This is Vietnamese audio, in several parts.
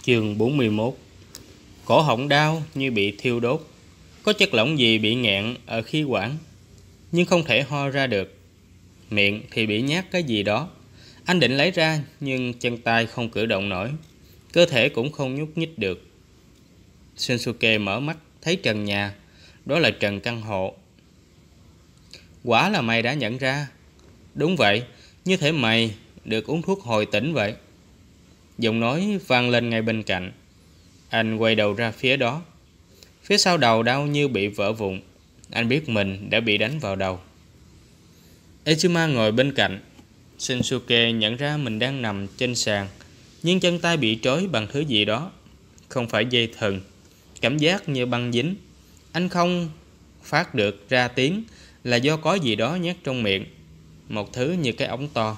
Chương 41. Cổ họng đau như bị thiêu đốt. Có chất lỏng gì bị nghẹn ở khí quản, nhưng không thể ho ra được. Miệng thì bị nhát cái gì đó. Anh định lấy ra, nhưng chân tay không cử động nổi, cơ thể cũng không nhúc nhích được. Shinsuke mở mắt, thấy trần nhà. Đó là trần căn hộ. Quả là mày đã nhận ra. Đúng vậy, như thể mày được uống thuốc hồi tỉnh vậy. Giọng nói vang lên ngay bên cạnh. Anh quay đầu ra phía đó. Phía sau đầu đau như bị vỡ vụn. Anh biết mình đã bị đánh vào đầu. Echima ngồi bên cạnh. Shinsuke nhận ra mình đang nằm trên sàn, nhưng chân tay bị trói bằng thứ gì đó. Không phải dây thừng. Cảm giác như băng dính. Anh không phát được ra tiếng là do có gì đó nhét trong miệng. Một thứ như cái ống to.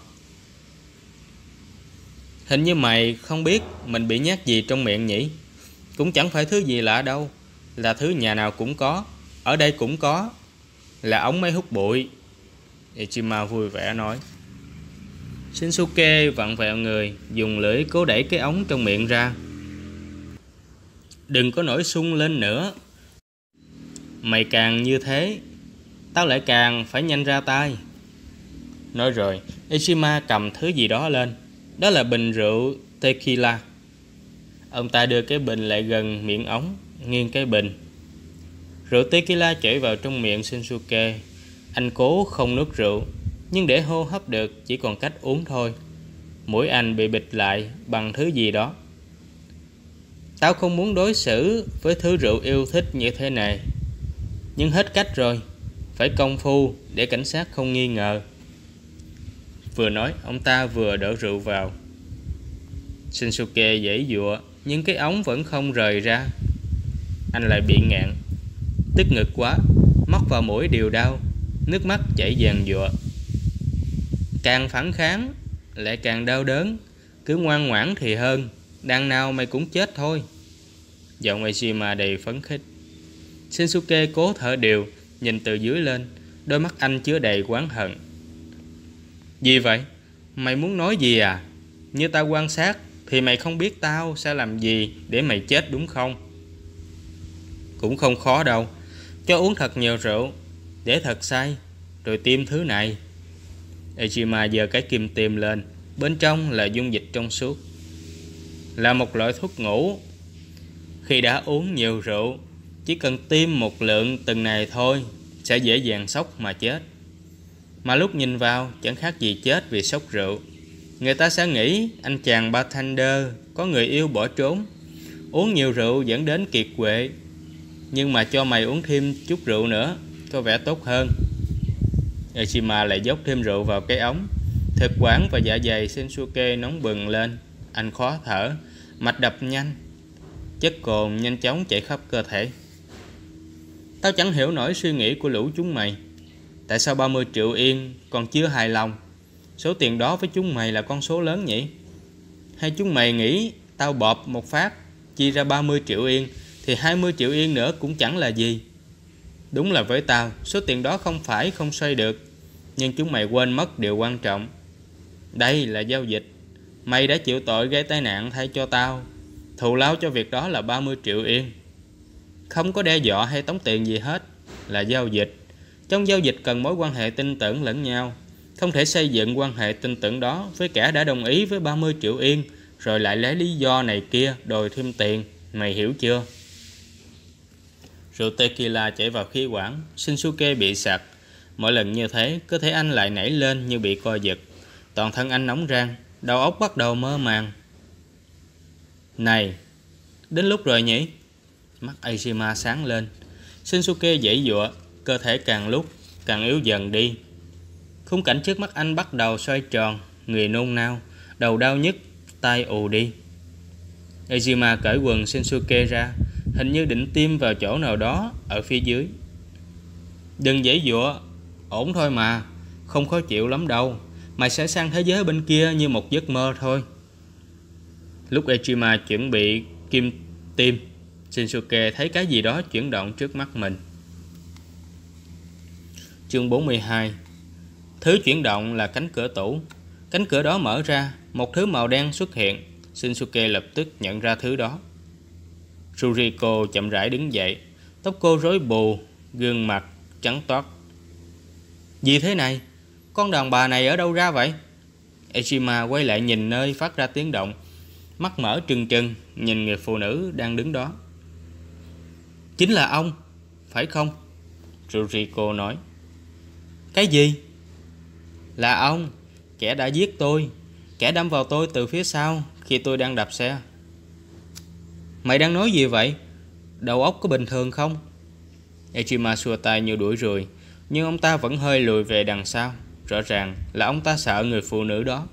Hình như mày không biết mình bị nhét gì trong miệng nhỉ? Cũng chẳng phải thứ gì lạ đâu. Là thứ nhà nào cũng có. Ở đây cũng có. Là ống máy hút bụi. Ichima vui vẻ nói. Shinsuke vặn vẹo người, dùng lưỡi cố đẩy cái ống trong miệng ra. Đừng có nổi sung lên nữa. Mày càng như thế, tao lại càng phải nhanh ra tay. Nói rồi, Ichima cầm thứ gì đó lên. Đó là bình rượu tequila. Ông ta đưa cái bình lại gần miệng ống, nghiêng cái bình. Rượu tequila chảy vào trong miệng Shinsuke. Anh cố không nuốt rượu, nhưng để hô hấp được chỉ còn cách uống thôi. Mũi anh bị bịt lại bằng thứ gì đó. Tao không muốn đối xử với thứ rượu yêu thích như thế này, nhưng hết cách rồi. Phải công phu để cảnh sát không nghi ngờ. Vừa nói, ông ta vừa đổ rượu vào. Shinsuke giãy giụa, nhưng cái ống vẫn không rời ra. Anh lại bị ngạn. Tức ngực quá, móc vào mũi đều đau, nước mắt chảy giàn giụa. Càng phản kháng lại càng đau đớn. Cứ ngoan ngoãn thì hơn. Đằng nào mày cũng chết thôi. Giọng Eshima đầy phấn khích. Shinsuke cố thở đều, nhìn từ dưới lên. Đôi mắt anh chứa đầy oán hận. Gì vậy? Mày muốn nói gì à? Như tao quan sát thì mày không biết tao sẽ làm gì để mày chết đúng không? Cũng không khó đâu. Cho uống thật nhiều rượu, để thật say, rồi tiêm thứ này. Echima giơ cái kim tiêm lên. Bên trong là dung dịch trong suốt. Là một loại thuốc ngủ. Khi đã uống nhiều rượu, chỉ cần tiêm một lượng từng này thôi, sẽ dễ dàng sốc mà chết. Mà lúc nhìn vào chẳng khác gì chết vì sốc rượu. Người ta sẽ nghĩ anh chàng bartender có người yêu bỏ trốn, uống nhiều rượu dẫn đến kiệt quệ. Nhưng mà cho mày uống thêm chút rượu nữa, có vẻ tốt hơn. Echima lại dốc thêm rượu vào cái ống. Thực quản và dạ dày Shinsuke nóng bừng lên. Anh khó thở, mạch đập nhanh. Chất cồn nhanh chóng chạy khắp cơ thể. Tao chẳng hiểu nổi suy nghĩ của lũ chúng mày. Tại sao 30 triệu yên còn chưa hài lòng? Số tiền đó với chúng mày là con số lớn nhỉ? Hay chúng mày nghĩ tao bọp một phát chia ra 30 triệu yên thì 20 triệu yên nữa cũng chẳng là gì? Đúng là với tao, số tiền đó không phải không xoay được. Nhưng chúng mày quên mất điều quan trọng. Đây là giao dịch. Mày đã chịu tội gây tai nạn thay cho tao. Thù lao cho việc đó là 30 triệu yên. Không có đe dọa hay tống tiền gì hết. Là giao dịch. Trong giao dịch cần mối quan hệ tin tưởng lẫn nhau. Không thể xây dựng quan hệ tin tưởng đó với kẻ đã đồng ý với 30 triệu yên rồi lại lấy lý do này kia đòi thêm tiền. Mày hiểu chưa? Rượu tequila chảy vào khí quản. Shinsuke bị sặc. Mỗi lần như thế, cơ thể anh lại nảy lên như bị co giật. Toàn thân anh nóng rang, đầu óc bắt đầu mơ màng. Này, đến lúc rồi nhỉ? Mắt Eshima sáng lên. Shinsuke giãy giụa, cơ thể càng lúc càng yếu dần đi. Khung cảnh trước mắt anh bắt đầu xoay tròn, người nôn nao, đầu đau nhức, tai ù đi. Eshima cởi quần Shinsuke ra, hình như định tiêm vào chỗ nào đó ở phía dưới. Đừng giãy giụa, ổn thôi mà, không khó chịu lắm đâu. Mày sẽ sang thế giới bên kia như một giấc mơ thôi. Lúc Echima chuẩn bị kim tiêm, Shinsuke thấy cái gì đó chuyển động trước mắt mình. Chương 42. Thứ chuyển động là cánh cửa tủ. Cánh cửa đó mở ra, một thứ màu đen xuất hiện. Shinsuke lập tức nhận ra thứ đó. Ruriko chậm rãi đứng dậy, tóc cô rối bù, gương mặt trắng toát. Gì thế này? Con đàn bà này ở đâu ra vậy? Ejima quay lại nhìn nơi phát ra tiếng động, mắt mở trừng trừng nhìn người phụ nữ đang đứng đó. Chính là ông, phải không? Ruriko nói. Cái gì? Là ông, kẻ đã giết tôi, kẻ đâm vào tôi từ phía sau khi tôi đang đạp xe. Mày đang nói gì vậy? Đầu óc có bình thường không? Ejima xua tay như đuổi ruồi, nhưng ông ta vẫn hơi lùi về đằng sau. Rõ ràng là ông ta sợ người phụ nữ đó.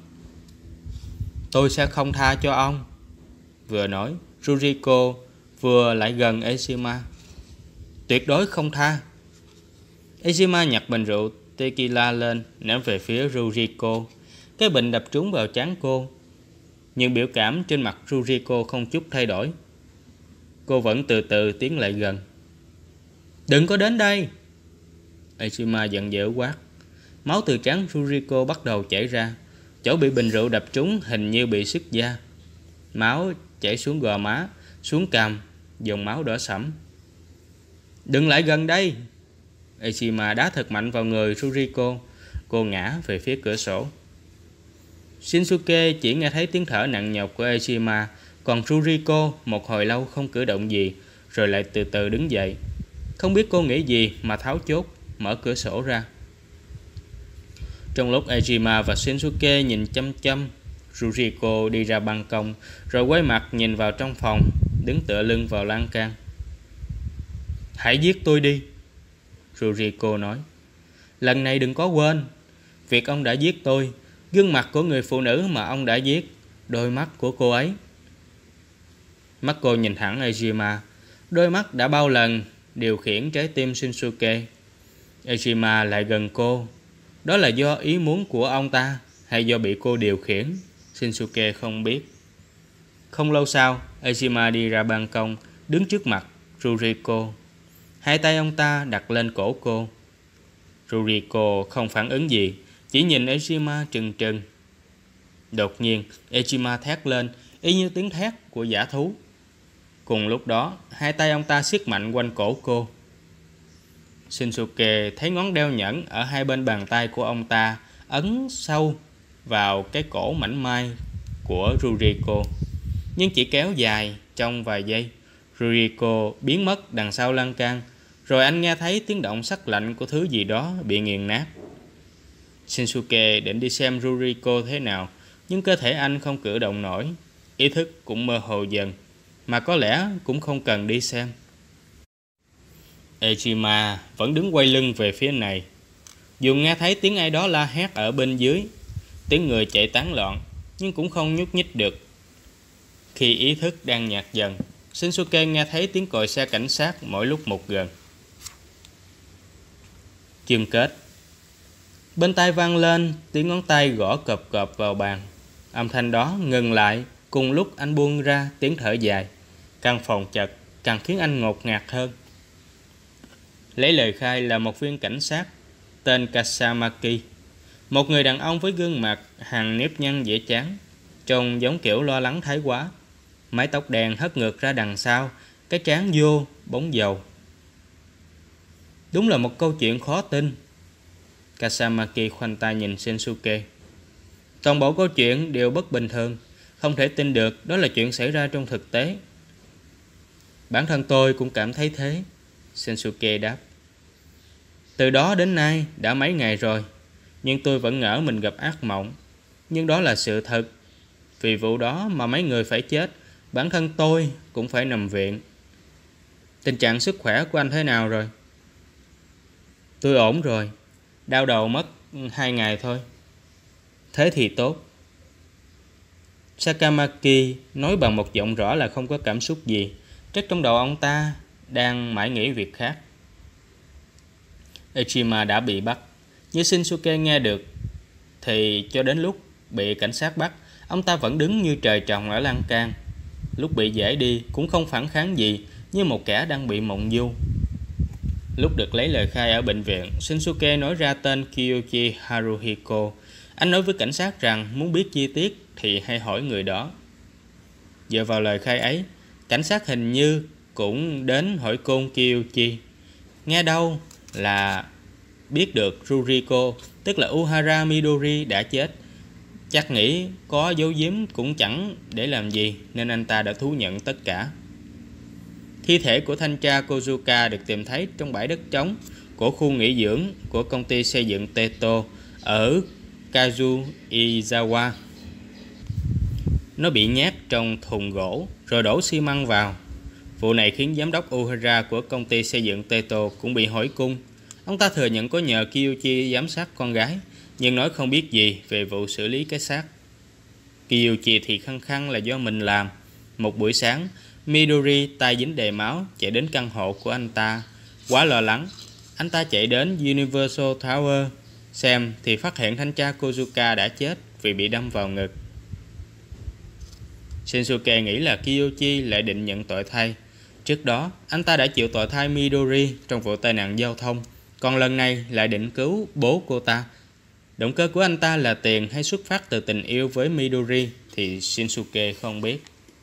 Tôi sẽ không tha cho ông. Vừa nói, Ruriko vừa lại gần Ejima. Tuyệt đối không tha. Ejima nhặt bình rượu tequila lên, ném về phía Ruriko. Cái bình đập trúng vào trán cô. Nhưng biểu cảm trên mặt Ruriko không chút thay đổi. Cô vẫn từ từ tiến lại gần. Đừng có đến đây! Ejima giận dữ quát. Máu từ trán Ruriko bắt đầu chảy ra. Chỗ bị bình rượu đập trúng hình như bị sứt da. Máu chảy xuống gò má, xuống cằm, dòng máu đỏ sẫm. Đừng lại gần đây! Ejima đá thật mạnh vào người Ruriko. Cô ngã về phía cửa sổ. Shinsuke chỉ nghe thấy tiếng thở nặng nhọc của Ejima, còn Ruriko một hồi lâu không cử động gì, rồi lại từ từ đứng dậy. Không biết cô nghĩ gì mà tháo chốt, mở cửa sổ ra. Trong lúc Ejima và Shinsuke nhìn chăm chăm, Ruriko đi ra ban công, rồi quay mặt nhìn vào trong phòng, đứng tựa lưng vào lan can. Hãy giết tôi đi, Ruriko nói. Lần này đừng có quên, việc ông đã giết tôi, gương mặt của người phụ nữ mà ông đã giết, đôi mắt của cô ấy. Mắt cô nhìn thẳng Ejima, đôi mắt đã bao lần điều khiển trái tim Shinsuke. Ejima lại gần cô. Đó là do ý muốn của ông ta hay do bị cô điều khiển? Shinsuke không biết. Không lâu sau, Ejima đi ra ban công, đứng trước mặt Ruriko. Hai tay ông ta đặt lên cổ cô. Ruriko không phản ứng gì, chỉ nhìn Ejima trừng trừng. Đột nhiên, Ejima thét lên, y như tiếng thét của dã thú. Cùng lúc đó, hai tay ông ta siết mạnh quanh cổ cô. Shinsuke thấy ngón đeo nhẫn ở hai bên bàn tay của ông ta ấn sâu vào cái cổ mảnh mai của Ruriko, nhưng chỉ kéo dài trong vài giây. Ruriko biến mất đằng sau lan can, rồi anh nghe thấy tiếng động sắc lạnh của thứ gì đó bị nghiền nát. Shinsuke định đi xem Ruriko thế nào, nhưng cơ thể anh không cử động nổi, ý thức cũng mơ hồ dần, mà có lẽ cũng không cần đi xem. Ejima vẫn đứng quay lưng về phía này. Dù nghe thấy tiếng ai đó la hét ở bên dưới, tiếng người chạy tán loạn, nhưng cũng không nhúc nhích được. Khi ý thức đang nhạt dần, Shinsuke nghe thấy tiếng còi xe cảnh sát mỗi lúc một gần. Chương kết. Bên tai vang lên tiếng ngón tay gõ cộp cộp vào bàn. Âm thanh đó ngừng lại cùng lúc anh buông ra tiếng thở dài. Căn phòng chật càng khiến anh ngột ngạt hơn. Lấy lời khai là một viên cảnh sát tên Kasamaki, một người đàn ông với gương mặt hàng nếp nhăn dễ chán, trông giống kiểu lo lắng thái quá. Mái tóc đen hất ngược ra đằng sau, cái trán vô bóng dầu. Đúng là một câu chuyện khó tin. Kasamaki khoanh tay nhìn Shinsuke. Toàn bộ câu chuyện đều bất bình thường, không thể tin được đó là chuyện xảy ra trong thực tế. Bản thân tôi cũng cảm thấy thế, Shinsuke đáp. Từ đó đến nay đã mấy ngày rồi, nhưng tôi vẫn ngỡ mình gặp ác mộng. Nhưng đó là sự thật. Vì vụ đó mà mấy người phải chết, bản thân tôi cũng phải nằm viện. Tình trạng sức khỏe của anh thế nào rồi? Tôi ổn rồi, đau đầu mất 2 ngày thôi. Thế thì tốt. Sakamaki nói bằng một giọng rõ là không có cảm xúc gì. Chắc trong đầu ông ta đang mãi nghĩ việc khác. Ejima đã bị bắt. Như Shinsuke nghe được, thì cho đến lúc bị cảnh sát bắt, ông ta vẫn đứng như trời trồng ở lan can. Lúc bị giải đi cũng không phản kháng gì, như một kẻ đang bị mộng du. Lúc được lấy lời khai ở bệnh viện, Shinsuke nói ra tên Kiyoshi Haruhiko. Anh nói với cảnh sát rằng muốn biết chi tiết thì hãy hỏi người đó. Dựa vào lời khai ấy, cảnh sát hình như cũng đến hỏi Côn Kiyuchi. Nghe đâu là biết được Ruriko, tức là Uhara Midori đã chết. Chắc nghĩ có giấu giếm cũng chẳng để làm gì, nên anh ta đã thú nhận tất cả. Thi thể của thanh tra Kozuka được tìm thấy trong bãi đất trống của khu nghỉ dưỡng của công ty xây dựng Teto ở Kazuizawa. Nó bị nhét trong thùng gỗ rồi đổ xi măng vào. Vụ này khiến giám đốc Uhara của công ty xây dựng Teto cũng bị hỏi cung. Ông ta thừa nhận có nhờ Kiyuchi giám sát con gái, nhưng nói không biết gì về vụ xử lý cái xác. Kiyuchi thì khăng khăng là do mình làm. Một buổi sáng, Midori tay dính đầy máu chạy đến căn hộ của anh ta. Quá lo lắng, anh ta chạy đến Universal Tower xem thì phát hiện thanh tra Kozuka đã chết vì bị đâm vào ngực. Shinsuke nghĩ là Kiyuchi lại định nhận tội thay. Trước đó, anh ta đã chịu tội thay Midori trong vụ tai nạn giao thông, còn lần này lại định cứu bố cô ta. Động cơ của anh ta là tiền hay xuất phát từ tình yêu với Midori thì Shinsuke không biết.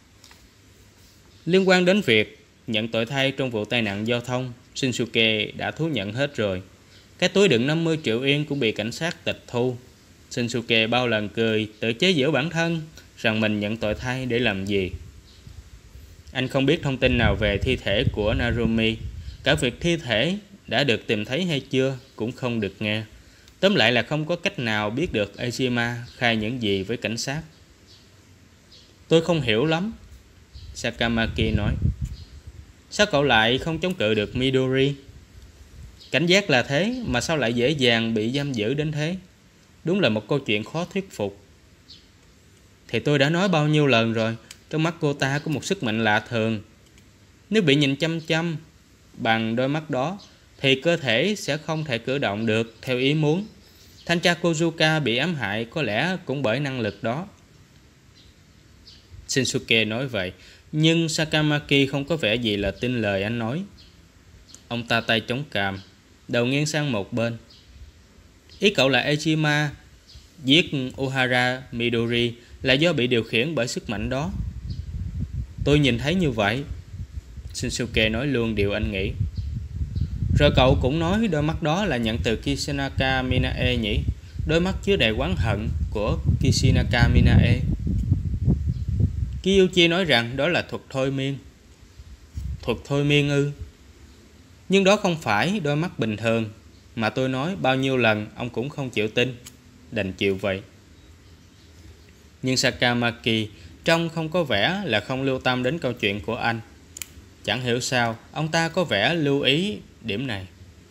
Liên quan đến việc nhận tội thay trong vụ tai nạn giao thông, Shinsuke đã thú nhận hết rồi. Cái túi đựng 50 triệu yên cũng bị cảnh sát tịch thu. Shinsuke bao lần cười tự chế giễu bản thân rằng mình nhận tội thay để làm gì. Anh không biết thông tin nào về thi thể của Narumi. Cả việc thi thể đã được tìm thấy hay chưa cũng không được nghe. Tóm lại là không có cách nào biết được Ejima khai những gì với cảnh sát. Tôi không hiểu lắm, Sakamaki nói. Sao cậu lại không chống cự được Midori? Cảnh giác là thế mà sao lại dễ dàng bị giam giữ đến thế? Đúng là một câu chuyện khó thuyết phục. Thì tôi đã nói bao nhiêu lần rồi, trong mắt cô ta có một sức mạnh lạ thường. Nếu bị nhìn chăm chăm bằng đôi mắt đó thì cơ thể sẽ không thể cử động được theo ý muốn. Thanh tra Kozuka bị ám hại có lẽ cũng bởi năng lực đó. Shinsuke nói vậy, nhưng Sakamaki không có vẻ gì là tin lời anh nói. Ông ta tay chống cằm, đầu nghiêng sang một bên. Ý cậu là Ejima giết Uhara Midori là do bị điều khiển bởi sức mạnh đó? Tôi nhìn thấy như vậy, Shinsuke nói luôn điều anh nghĩ. Rồi cậu cũng nói đôi mắt đó là nhận từ Kishinaka Minae nhỉ? Đôi mắt chứa đầy oán hận của Kishinaka Minae. Kiyuchi nói rằng đó là thuật thôi miên. Thuật thôi miên ư? Nhưng đó không phải đôi mắt bình thường, mà tôi nói bao nhiêu lần ông cũng không chịu tin. Đành chịu vậy. Nhưng Sakamaki trông không có vẻ là không lưu tâm đến câu chuyện của anh. Chẳng hiểu sao ông ta có vẻ lưu ý điểm này.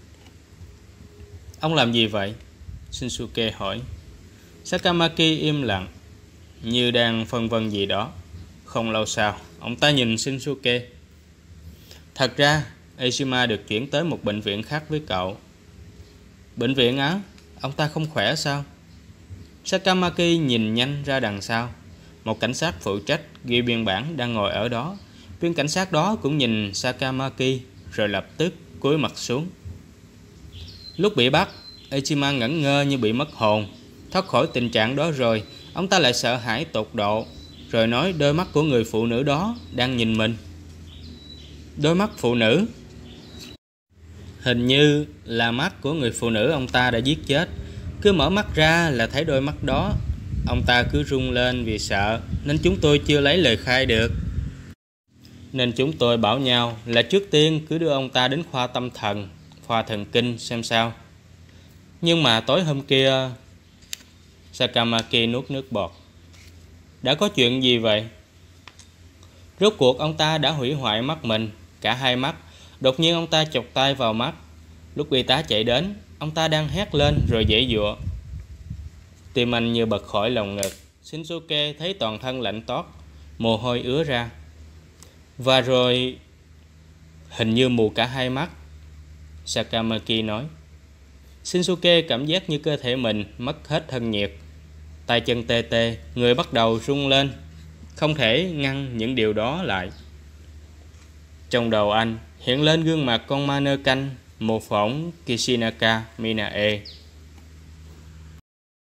Ông làm gì vậy? Shinsuke hỏi. Sakamaki im lặng, như đang phân vân gì đó. Không lâu sau, ông ta nhìn Shinsuke. Thật ra, Ejima được chuyển tới một bệnh viện khác với cậu. Bệnh viện á? Ông ta không khỏe sao? Sakamaki nhìn nhanh ra đằng sau. Một cảnh sát phụ trách ghi biên bản đang ngồi ở đó. Viên cảnh sát đó cũng nhìn Sakamaki rồi lập tức cúi mặt xuống. Lúc bị bắt, Ejima ngẩn ngơ như bị mất hồn. Thoát khỏi tình trạng đó rồi, ông ta lại sợ hãi tột độ, rồi nói đôi mắt của người phụ nữ đó đang nhìn mình. Đôi mắt phụ nữ? Hình như là mắt của người phụ nữ ông ta đã giết chết. Cứ mở mắt ra là thấy đôi mắt đó. Ông ta cứ run lên vì sợ, nên chúng tôi chưa lấy lời khai được. Nên chúng tôi bảo nhau là trước tiên cứ đưa ông ta đến khoa tâm thần, khoa thần kinh xem sao. Nhưng mà tối hôm kia... Sakamaki nuốt nước bọt. Đã có chuyện gì vậy? Rốt cuộc ông ta đã hủy hoại mắt mình, cả hai mắt. Đột nhiên ông ta chọc tay vào mắt. Lúc y tá chạy đến, ông ta đang hét lên rồi giãy giụa. Tim anh như bật khỏi lồng ngực. Shinsuke thấy toàn thân lạnh toát, mồ hôi ứa ra. Và rồi... hình như mù cả hai mắt, Sakamaki nói. Shinsuke cảm giác như cơ thể mình mất hết thân nhiệt. Tay chân tê tê, người bắt đầu rung lên. Không thể ngăn những điều đó lại. Trong đầu anh hiện lên gương mặt con ma nơ canh mô phỏng Kishinaka Minae.